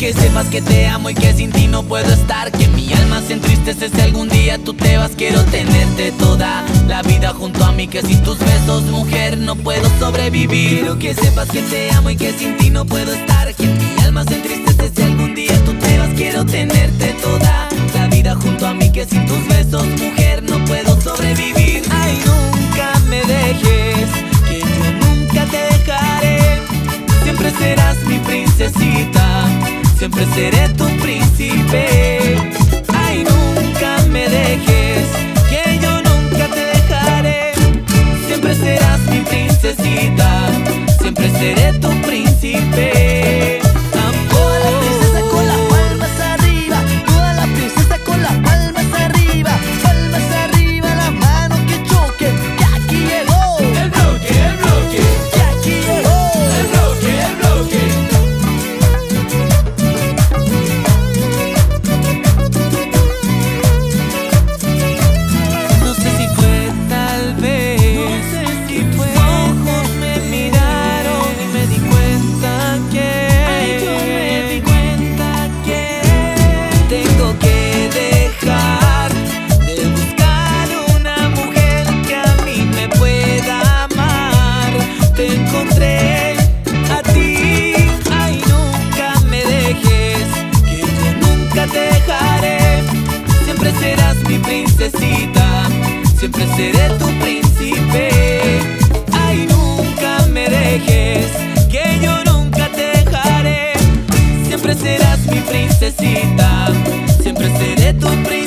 que sepas que te amo y que sin ti no puedo estar, que mi alma se entristece si algún día tú te vas. Quiero tenerte toda la vida junto a mí, que sin tus besos, mujer, no puedo sobrevivir. Quiero que sepas que te amo y que sin ti no puedo estar, que mi alma se entristece si algún día tú te vas. Quiero tenerte toda la vida junto a mí, que sin tus besos, mujer, no puedo sobrevivir. Ay, nunca me dejes, que yo nunca te dejaré. Siempre serás mi princesita, siempre seré tu príncipe. Ay, nunca me dejes, que yo nunca te dejaré. Siempre serás mi princesita, siempre seré tu príncipe. Toda la princesa con las palmas arriba, toda la princesa con las palmas arriba, palmas arriba, las manos que choquen, que aquí llegó El bloque, que aquí llegó el bloque, el bloque. No sé si fue tal vez, no sé si fue. Tus ojos me miraron y me di cuenta que, ay, yo me di cuenta que tengo que dejar de buscar una mujer que a mí me pueda amar. Te encontré a ti. Ay, nunca me dejes, que yo nunca te dejaré. Siempre serás mi princesita, siempre seré tu príncipe. Ay, nunca me dejes, que yo nunca te dejaré. Siempre serás mi princesita, siempre seré tu príncipe.